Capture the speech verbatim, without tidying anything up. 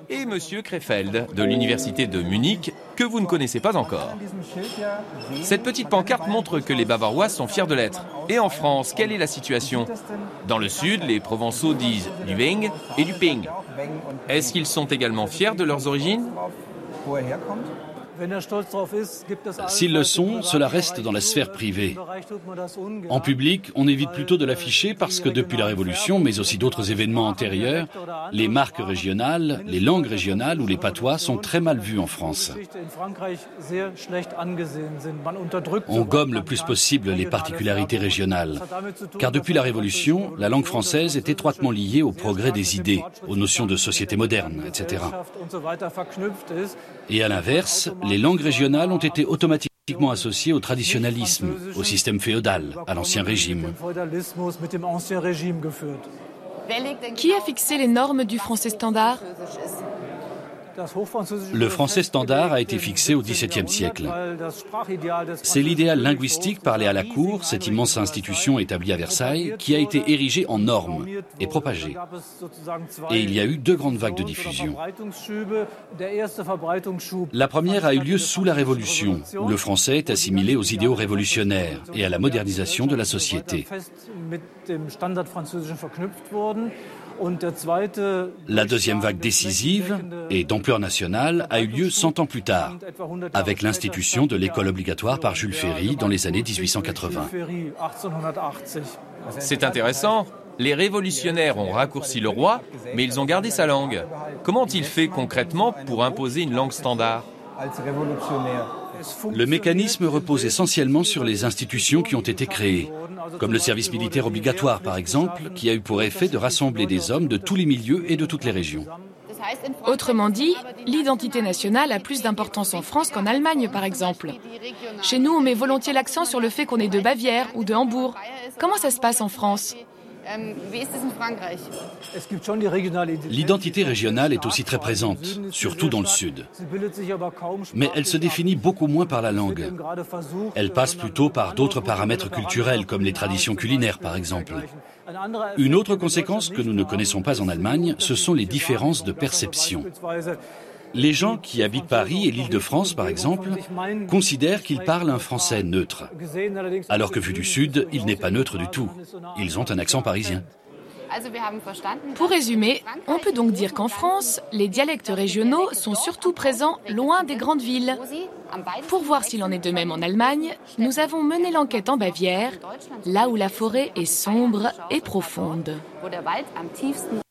et Monsieur Krefeld de l'université de Munich, que vous ne connaissez pas encore. Cette petite pancarte montre que les Bavarois sont fiers de l'être. Et en France, quelle est la situation? Dans le sud, les Provençaux disent du Weng et du Ping. Est-ce qu'ils sont également fiers de leurs origines? S'ils le sont, cela reste dans la sphère privée. En public, on évite plutôt de l'afficher parce que depuis la Révolution, mais aussi d'autres événements antérieurs, les marques régionales, les langues régionales ou les patois sont très mal vues en France. On gomme le plus possible les particularités régionales. Car depuis la Révolution, la langue française est étroitement liée au progrès des idées, aux notions de société moderne, et cetera. Et à l'inverse, les langues régionales ont été automatiquement associées au traditionnalisme, au système féodal, à l'Ancien Régime. Qui a fixé les normes du français standard ? Le français standard a été fixé au dix-septième siècle. C'est l'idéal linguistique parlé à la cour, cette immense institution établie à Versailles, qui a été érigé en norme et propagé. Et il y a eu deux grandes vagues de diffusion. La première a eu lieu sous la Révolution, où le français est assimilé aux idéaux révolutionnaires et à la modernisation de la société. La deuxième vague décisive et d'ampleur nationale a eu lieu cent ans plus tard, avec l'institution de l'école obligatoire par Jules Ferry dans les années dix-huit cent quatre-vingts. C'est intéressant. Les révolutionnaires ont raccourci le roi, mais ils ont gardé sa langue. Comment ont-ils fait concrètement pour imposer une langue standard ? Le mécanisme repose essentiellement sur les institutions qui ont été créées, comme le service militaire obligatoire par exemple, qui a eu pour effet de rassembler des hommes de tous les milieux et de toutes les régions. Autrement dit, l'identité nationale a plus d'importance en France qu'en Allemagne par exemple. Chez nous, on met volontiers l'accent sur le fait qu'on est de Bavière ou de Hambourg. Comment ça se passe en France ? L'identité régionale est aussi très présente, surtout dans le sud. Mais elle se définit beaucoup moins par la langue. Elle passe plutôt par d'autres paramètres culturels, comme les traditions culinaires par exemple. Une autre conséquence que nous ne connaissons pas en Allemagne, ce sont les différences de perception. Les gens qui habitent Paris et l'Île-de-France, par exemple, considèrent qu'ils parlent un français neutre. Alors que vu du Sud, il n'est pas neutre du tout. Ils ont un accent parisien. Pour résumer, on peut donc dire qu'en France, les dialectes régionaux sont surtout présents loin des grandes villes. Pour voir s'il en est de même en Allemagne, nous avons mené l'enquête en Bavière, là où la forêt est sombre et profonde.